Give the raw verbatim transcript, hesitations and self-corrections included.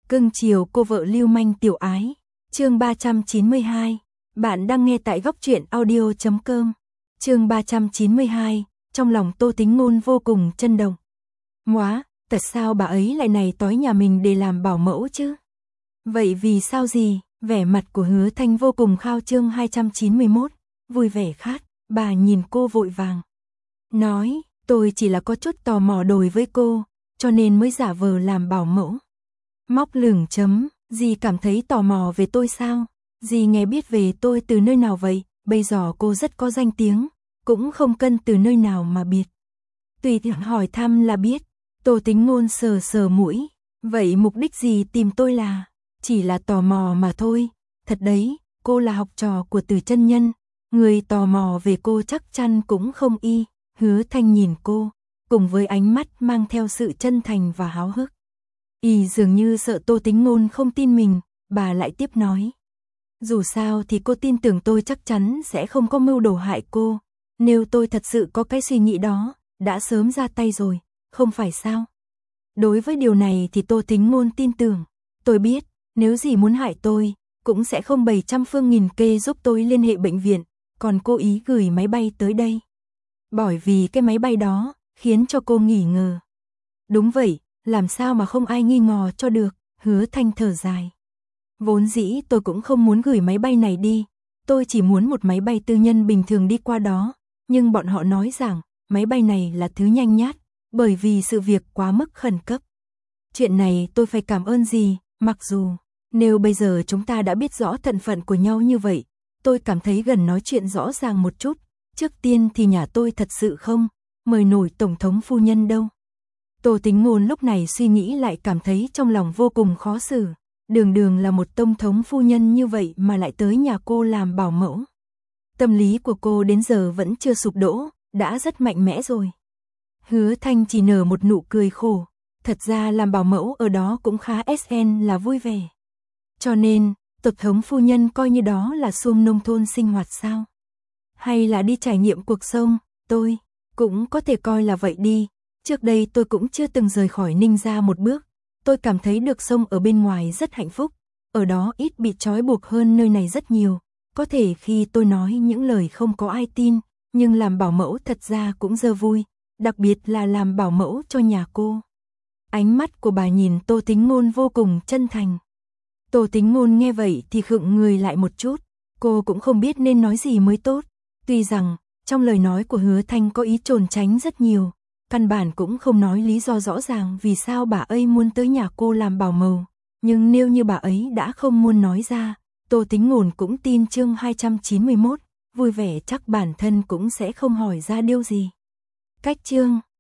Cưng chiều cô vợ lưu manh tiểu ái. Chương ba trăm chín mươi hai. Bạn đang nghe tại góc truyện audio chấm com. Chương ba trăm chín mươi hai. Trong lòng Tô Tính Ngôn vô cùng chấn động. Móa, tại sao bà ấy lại này tối nhà mình để làm bảo mẫu chứ? Vậy vì sao gì? Vẻ mặt của Hứa Thanh vô cùng khao. Chương hai trăm chín mươi mốt. Vui vẻ khát. Bà nhìn cô vội vàng nói, tôi chỉ là có chút tò mò đối với cô, cho nên mới giả vờ làm bảo mẫu. Móc lửng chấm, dì cảm thấy tò mò về tôi sao? Dì nghe biết về tôi từ nơi nào vậy? Bây giờ cô rất có danh tiếng, cũng không cần từ nơi nào mà biết. Tùy tiện hỏi thăm là biết. Tô Tính Ngôn sờ sờ mũi. Vậy mục đích gì tìm tôi là? Chỉ là tò mò mà thôi. Thật đấy, cô là học trò của Từ chân nhân. Người tò mò về cô chắc chắn cũng không y. Hứa Thanh nhìn cô, cùng với ánh mắt mang theo sự chân thành và háo hức. Y dường như sợ Tô Tính Ngôn không tin mình, bà lại tiếp nói. Dù sao thì cô tin tưởng tôi chắc chắn sẽ không có mưu đồ hại cô. Nếu tôi thật sự có cái suy nghĩ đó, đã sớm ra tay rồi, không phải sao? Đối với điều này thì Tô Tính Ngôn tin tưởng. Tôi biết, nếu gì muốn hại tôi, cũng sẽ không bảy trăm phương nghìn kê giúp tôi liên hệ bệnh viện, còn cố ý gửi máy bay tới đây. Bởi vì cái máy bay đó, khiến cho cô nghỉ ngờ. Đúng vậy, làm sao mà không ai nghi ngờ cho được, Hứa Thanh thở dài. Vốn dĩ tôi cũng không muốn gửi máy bay này đi, tôi chỉ muốn một máy bay tư nhân bình thường đi qua đó, nhưng bọn họ nói rằng, máy bay này là thứ nhanh nhát, bởi vì sự việc quá mức khẩn cấp. Chuyện này tôi phải cảm ơn gì, mặc dù, nếu bây giờ chúng ta đã biết rõ thân phận của nhau như vậy, tôi cảm thấy gần nói chuyện rõ ràng một chút. Trước tiên thì nhà tôi thật sự không mời nổi Tổng thống phu nhân đâu. Tô Tính Ngôn lúc này suy nghĩ lại cảm thấy trong lòng vô cùng khó xử. Đường đường là một Tổng thống phu nhân như vậy mà lại tới nhà cô làm bảo mẫu. Tâm lý của cô đến giờ vẫn chưa sụp đổ, đã rất mạnh mẽ rồi. Hứa Thanh chỉ nở một nụ cười khổ. Thật ra làm bảo mẫu ở đó cũng khá sn là vui vẻ. Cho nên, Tổng thống phu nhân coi như đó là xuông nông thôn sinh hoạt sao? Hay là đi trải nghiệm cuộc sống, tôi cũng có thể coi là vậy đi. Trước đây tôi cũng chưa từng rời khỏi Ninh gia một bước. Tôi cảm thấy được sống ở bên ngoài rất hạnh phúc. Ở đó ít bị trói buộc hơn nơi này rất nhiều. Có thể khi tôi nói những lời không có ai tin, nhưng làm bảo mẫu thật ra cũng dơ vui. Đặc biệt là làm bảo mẫu cho nhà cô. Ánh mắt của bà nhìn Tô Tính Ngôn vô cùng chân thành. Tô Tính Ngôn nghe vậy thì khựng người lại một chút. Cô cũng không biết nên nói gì mới tốt. Tuy rằng, trong lời nói của Hứa Thanh có ý trốn tránh rất nhiều, căn bản cũng không nói lý do rõ ràng vì sao bà ấy muốn tới nhà cô làm bảo mẫu. Nhưng nếu như bà ấy đã không muốn nói ra, Tô Tính Ngôn cũng tin. Chương hai trăm chín mươi mốt, vui vẻ chắc bản thân cũng sẽ không hỏi ra điều gì. Cách chương